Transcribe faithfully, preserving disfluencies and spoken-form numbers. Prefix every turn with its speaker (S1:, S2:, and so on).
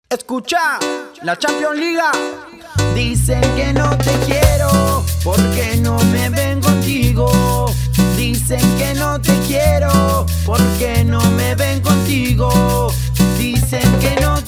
S1: Escucha la Champions League. Dicen que no te quiero porque no me ven contigo. Dicen que no te quiero porque no me ven contigo. Dicen que no